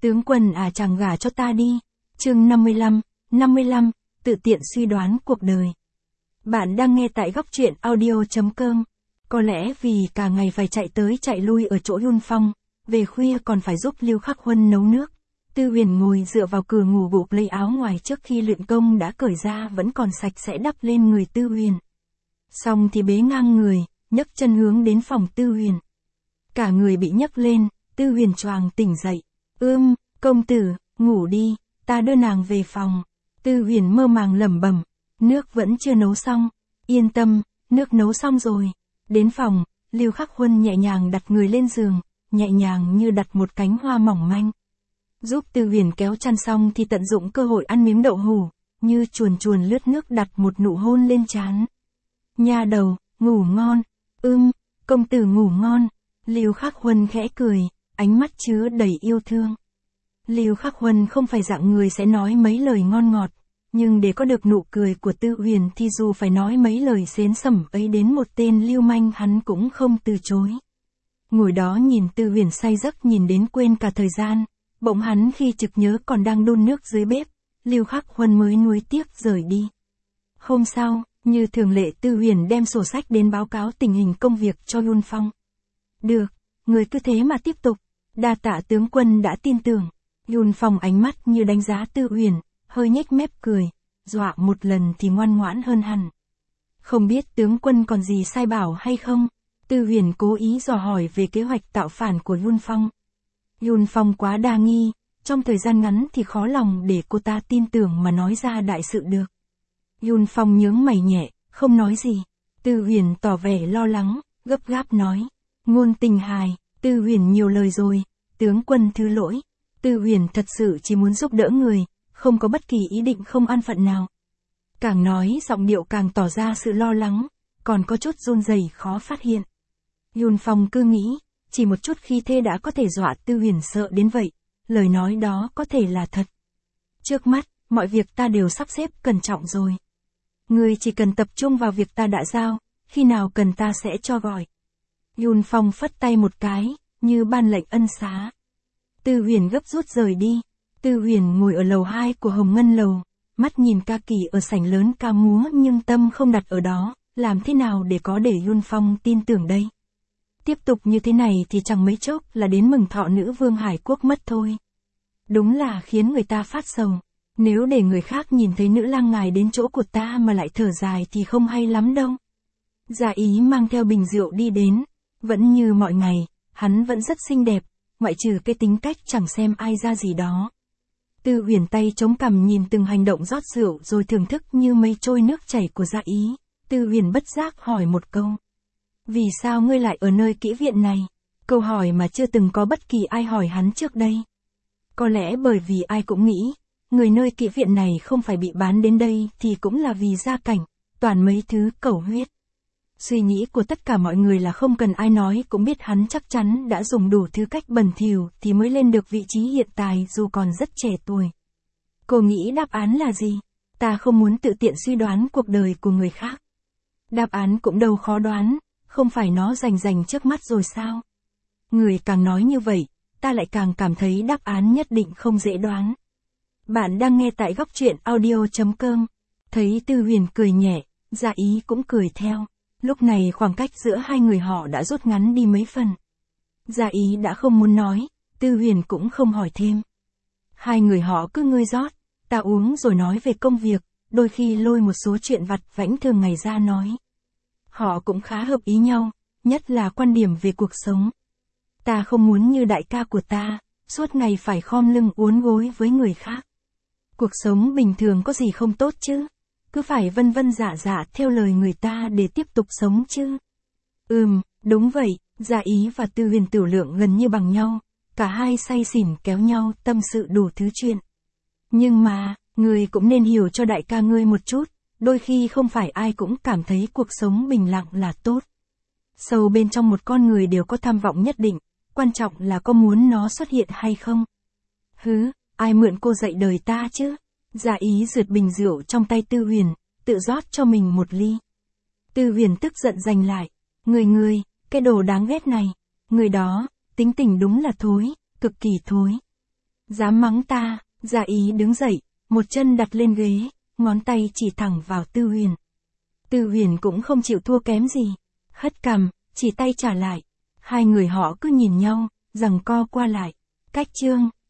Tướng quân à, chàng gả cho ta đi. Chương 55, tự tiện suy đoán cuộc đời. Bạn đang nghe tại góc truyện audio.com. Có lẽ vì cả ngày phải chạy tới chạy lui ở chỗ Yun Phong, về khuya còn phải giúp Lưu Khắc Huân nấu nước. Tư Huyền ngồi dựa vào cửa ngủ gục lấy áo ngoài trước khi luyện công đã cởi ra vẫn còn sạch sẽ đắp lên người Tư Huyền. Xong thì bế ngang người, nhấc chân hướng đến phòng Tư Huyền. Cả người bị nhấc lên, Tư Huyền choàng tỉnh dậy. Công tử, ngủ đi, ta đưa nàng về phòng. Tư Huyền mơ màng lẩm bẩm, nước vẫn chưa nấu xong. Yên tâm, nước nấu xong rồi. Đến phòng, Lưu Khắc Huân nhẹ nhàng đặt người lên giường, nhẹ nhàng như đặt một cánh hoa mỏng manh. Giúp Tư Huyền kéo chăn xong thì tận dụng cơ hội ăn miếng đậu hủ, như chuồn chuồn lướt nước đặt một nụ hôn lên trán. Nha đầu, ngủ ngon. Công tử ngủ ngon. Lưu Khắc Huân khẽ cười, ánh mắt chứa đầy yêu thương. Lưu Khắc Huân không phải dạng người sẽ nói mấy lời ngon ngọt, nhưng để có được nụ cười của Tư Huyền thì dù phải nói mấy lời xến xẩm ấy đến một tên lưu manh hắn cũng không từ chối. Ngồi đó nhìn Tư Huyền say giấc nhìn đến quên cả thời gian, bỗng hắn khi trực nhớ còn đang đun nước dưới bếp, Lưu Khắc Huân mới nuối tiếc rời đi. Hôm sau, như thường lệ Tư Huyền đem sổ sách đến báo cáo tình hình công việc cho Yun Phong. Được, người cứ thế mà tiếp tục, đa tạ tướng quân đã tin tưởng. Yun Phong ánh mắt như đánh giá Tư Huyền, hơi nhếch mép cười, dọa một lần thì ngoan ngoãn hơn hẳn. Không biết tướng quân còn gì sai bảo hay không? Tư Huyền cố ý dò hỏi về kế hoạch tạo phản của Yun Phong. Yun Phong quá đa nghi, trong thời gian ngắn thì khó lòng để cô ta tin tưởng mà nói ra đại sự được. Yun Phong nhướng mày nhẹ, không nói gì. Tư Huyền tỏ vẻ lo lắng, gấp gáp nói. Ngôn Tình Hài, Tư Huyền nhiều lời rồi, tướng quân thứ lỗi. Tư Huyền thật sự chỉ muốn giúp đỡ người, không có bất kỳ ý định không an phận nào. Càng nói giọng điệu càng tỏ ra sự lo lắng, còn có chút run rẩy khó phát hiện. Yun Phong cứ nghĩ, chỉ một chút khi thế đã có thể dọa Tư Huyền sợ đến vậy, lời nói đó có thể là thật. Trước mắt, mọi việc ta đều sắp xếp cẩn trọng rồi. Ngươi chỉ cần tập trung vào việc ta đã giao, khi nào cần ta sẽ cho gọi. Yun Phong phất tay một cái, như ban lệnh ân xá. Tư Huyền gấp rút rời đi. Tư Huyền ngồi ở lầu 2 của Hồng Ngân Lầu, mắt nhìn ca kỳ ở sảnh lớn ca múa nhưng tâm không đặt ở đó, làm thế nào để có để Yun Phong tin tưởng đây. Tiếp tục như thế này thì chẳng mấy chốc là đến mừng thọ nữ vương Hải Quốc mất thôi. Đúng là khiến người ta phát sầu. Nếu để người khác nhìn thấy nữ lang ngài đến chỗ của ta mà lại thở dài thì không hay lắm đâu. Dạ Ý mang theo bình rượu đi đến, vẫn như mọi ngày, hắn vẫn rất xinh đẹp, ngoại trừ cái tính cách chẳng xem ai ra gì đó. Tư Huyền tay chống cằm nhìn từng hành động rót rượu rồi thưởng thức như mây trôi nước chảy của Dạ Ý. Tư Huyền bất giác hỏi một câu. Vì sao ngươi lại ở nơi kỹ viện này? Câu hỏi mà chưa từng có bất kỳ ai hỏi hắn trước đây. Có lẽ bởi vì ai cũng nghĩ, người nơi kỹ viện này không phải bị bán đến đây thì cũng là vì gia cảnh, toàn mấy thứ cẩu huyết. Suy nghĩ của tất cả mọi người là không cần ai nói cũng biết hắn chắc chắn đã dùng đủ thứ cách bẩn thỉu thì mới lên được vị trí hiện tại dù còn rất trẻ tuổi. Cô nghĩ đáp án là gì? Ta không muốn tự tiện suy đoán cuộc đời của người khác. Đáp án cũng đâu khó đoán, không phải nó rành trước mắt rồi sao? Người càng nói như vậy, ta lại càng cảm thấy đáp án nhất định không dễ đoán. Bạn đang nghe tại góc truyện audio.com. Thấy Tư Huyền cười nhẹ, Dạ Ý cũng cười theo. Lúc này khoảng cách giữa hai người họ đã rút ngắn đi mấy phần. Dạ Ý đã không muốn nói, Tư Huyền cũng không hỏi thêm. Hai người họ cứ ngươi rót, ta uống rồi nói về công việc, đôi khi lôi một số chuyện vặt vãnh thường ngày ra nói. Họ cũng khá hợp ý nhau, nhất là quan điểm về cuộc sống. Ta không muốn như đại ca của ta, suốt ngày phải khom lưng uốn gối với người khác. Cuộc sống bình thường có gì không tốt chứ? Cứ phải vân vân dạ dạ theo lời người ta để tiếp tục sống chứ. Đúng vậy, Dạ Ý và Tư Huyền tiểu lượng gần như bằng nhau, cả hai say xỉn kéo nhau tâm sự đủ thứ chuyện. Nhưng mà, ngươi cũng nên hiểu cho đại ca ngươi một chút, đôi khi không phải ai cũng cảm thấy cuộc sống bình lặng là tốt. Sâu bên trong một con người đều có tham vọng nhất định, quan trọng là có muốn nó xuất hiện hay không. Ai mượn cô dạy đời ta chứ? Dạ Ý rượt bình rượu trong tay Tư Huyền, tự rót cho mình một ly. Tư Huyền tức giận giành lại. Người, cái đồ đáng ghét này. Người đó, tính tình đúng là thối, cực kỳ thối. Dám mắng ta, Dạ Ý đứng dậy, một chân đặt lên ghế, ngón tay chỉ thẳng vào Tư Huyền. Tư Huyền cũng không chịu thua kém gì. Hất cằm, chỉ tay trả lại. Hai người họ cứ nhìn nhau, giằng co qua lại. Cách chương